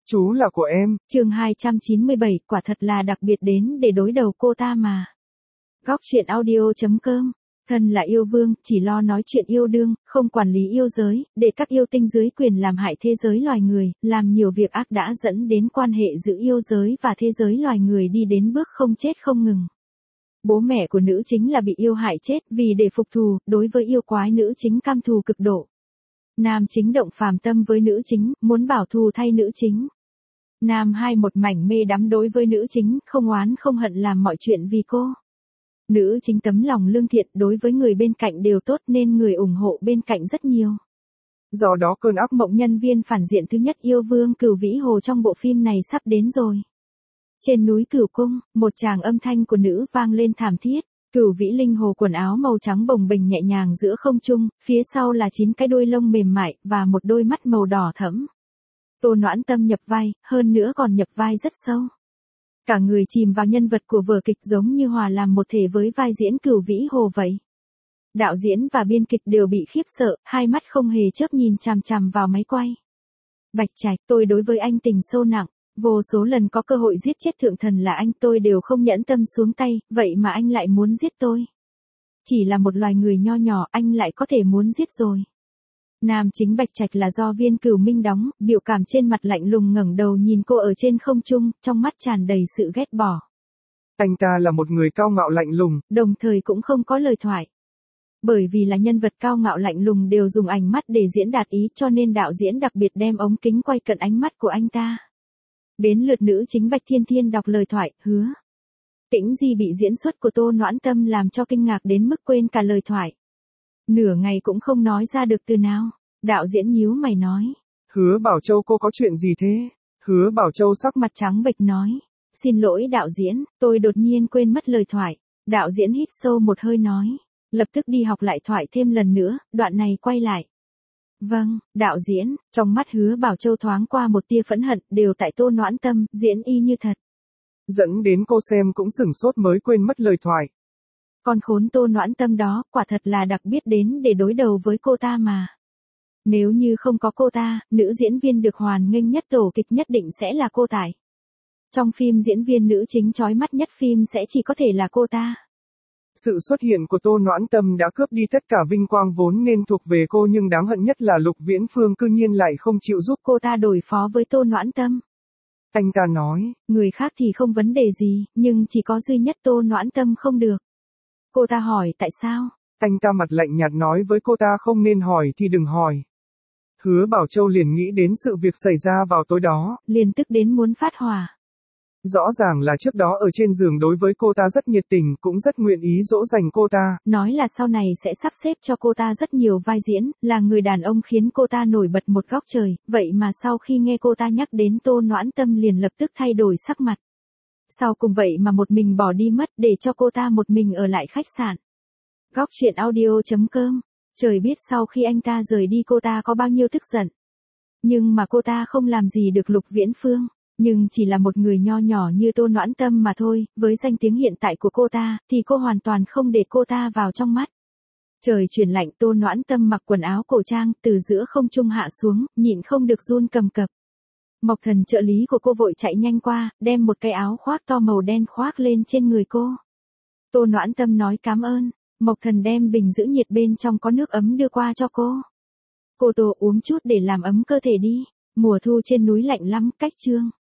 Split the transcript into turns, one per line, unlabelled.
Chú là của em.
Chương 297, quả thật là đặc biệt đến để đối đầu cô ta mà. Góc truyện audio.com. Thân là yêu vương, chỉ lo nói chuyện yêu đương, không quản lý yêu giới, để các yêu tinh dưới quyền làm hại thế giới loài người, làm nhiều việc ác đã dẫn đến quan hệ giữa yêu giới và thế giới loài người đi đến bước không chết không ngừng. Bố mẹ của nữ chính là bị yêu hại chết vì để phục thù, đối với yêu quái nữ chính cam thù cực độ. Nam chính động phàm tâm với nữ chính, muốn bảo thù thay nữ chính. Nam hai một mảnh mê đắm đối với nữ chính, không oán không hận làm mọi chuyện vì cô. Nữ chính tấm lòng lương thiện, đối với người bên cạnh đều tốt nên người ủng hộ bên cạnh rất nhiều.
Do đó cơn ác
mộng nhân viên phản diện thứ nhất yêu vương Cửu Vĩ Hồ trong bộ phim này sắp đến rồi. Trên núi Cửu Cung, một tràng âm thanh của nữ vang lên thảm thiết. Cửu Vĩ Linh Hồ quần áo màu trắng bồng bềnh nhẹ nhàng giữa không trung, phía sau là 9 cái đuôi lông mềm mại và một đôi mắt màu đỏ thẫm. Tô Noãn Tâm nhập vai, hơn nữa còn nhập vai rất sâu. Cả người chìm vào nhân vật của vở kịch giống như hòa làm một thể với vai diễn Cửu Vĩ Hồ vậy. Đạo diễn và biên kịch đều bị khiếp sợ, hai mắt không hề chớp nhìn chằm chằm vào máy quay. Bạch Trạch, tôi đối với anh tình sâu nặng, vô số lần có cơ hội giết chết thượng thần là anh, tôi đều không nhẫn tâm xuống tay, vậy mà anh lại muốn giết tôi. Chỉ là một loài người nho nhỏ, anh lại có thể muốn giết rồi. Nam chính Bạch Trạch là do Viên Cửu Minh đóng, biểu cảm trên mặt lạnh lùng ngẩng đầu nhìn cô ở trên không trung, trong mắt tràn đầy sự ghét bỏ.
Anh ta là một người cao ngạo lạnh lùng,
đồng thời cũng không có lời thoại. Bởi vì là nhân vật cao ngạo lạnh lùng đều dùng ánh mắt để diễn đạt ý, cho nên đạo diễn đặc biệt đem ống kính quay cận ánh mắt của anh ta. Đến lượt nữ chính Bạch Thiên Thiên đọc lời thoại, hứa. Tĩnh Di bị diễn xuất của Tô Noãn Tâm làm cho kinh ngạc đến mức quên cả lời thoại. Nửa ngày cũng không nói ra được từ nào. Đạo diễn nhíu mày nói.
Hứa Bảo Châu, cô có chuyện gì thế? Hứa Bảo Châu sắc
mặt trắng bệch nói. Xin lỗi đạo diễn, tôi đột nhiên quên mất lời thoại. Đạo diễn hít sâu một hơi nói. Lập tức đi học lại thoại thêm lần nữa, đoạn này quay lại. Vâng, đạo diễn, trong mắt Hứa Bảo Châu thoáng qua một tia phẫn hận, đều tại Tô Noãn Tâm, diễn y như thật.
Dẫn đến cô xem cũng sửng sốt mới quên mất lời thoại.
Con khốn Tô Noãn Tâm đó, quả thật là đặc biệt đến để đối đầu với cô ta mà. Nếu như không có cô ta, nữ diễn viên được hoan nghênh nhất tổ kịch nhất định sẽ là cô Tài. Trong phim diễn viên nữ chính chói mắt nhất phim sẽ chỉ có thể là cô ta.
Sự xuất hiện của Tô Noãn Tâm đã cướp đi tất cả vinh quang vốn nên thuộc về cô, nhưng đáng hận nhất là Lục Viễn Phương cư nhiên lại không chịu giúp
cô ta đối phó với Tô Noãn Tâm.
Anh ta nói,
người khác thì không vấn đề gì, nhưng chỉ có duy nhất Tô Noãn Tâm không được. Cô ta hỏi tại sao?
Anh ta mặt lạnh nhạt nói với cô ta không nên hỏi thì đừng hỏi. Hứa Bảo Châu liền nghĩ đến sự việc xảy ra vào tối đó.
Liền tức đến muốn phát hỏa.
Rõ ràng là trước đó ở trên giường đối với cô ta rất nhiệt tình, cũng rất nguyện ý dỗ dành cô ta.
Nói là sau này sẽ sắp xếp cho cô ta rất nhiều vai diễn, là người đàn ông khiến cô ta nổi bật một góc trời, vậy mà sau khi nghe cô ta nhắc đến Tô Noãn Tâm liền lập tức thay đổi sắc mặt. Sau cùng vậy mà một mình bỏ đi mất để cho cô ta một mình ở lại khách sạn. Góc truyện audio.com. Trời biết sau khi anh ta rời đi cô ta có bao nhiêu tức giận. Nhưng mà cô ta không làm gì được Lục Viễn Phương. Nhưng chỉ là một người nho nhỏ như Tô Noãn Tâm mà thôi, với danh tiếng hiện tại của cô ta, thì cô hoàn toàn không để cô ta vào trong mắt. Trời chuyển lạnh, Tô Noãn Tâm mặc quần áo cổ trang, từ giữa không trung hạ xuống, nhịn không được run cầm cập. Mộc Thần trợ lý của cô vội chạy nhanh qua, đem một cái áo khoác to màu đen khoác lên trên người cô. Tô Noãn Tâm nói cảm ơn, Mộc Thần đem bình giữ nhiệt bên trong có nước ấm đưa qua cho cô. Cô Tô uống chút để làm ấm cơ thể đi, mùa thu trên núi lạnh lắm, cách chương.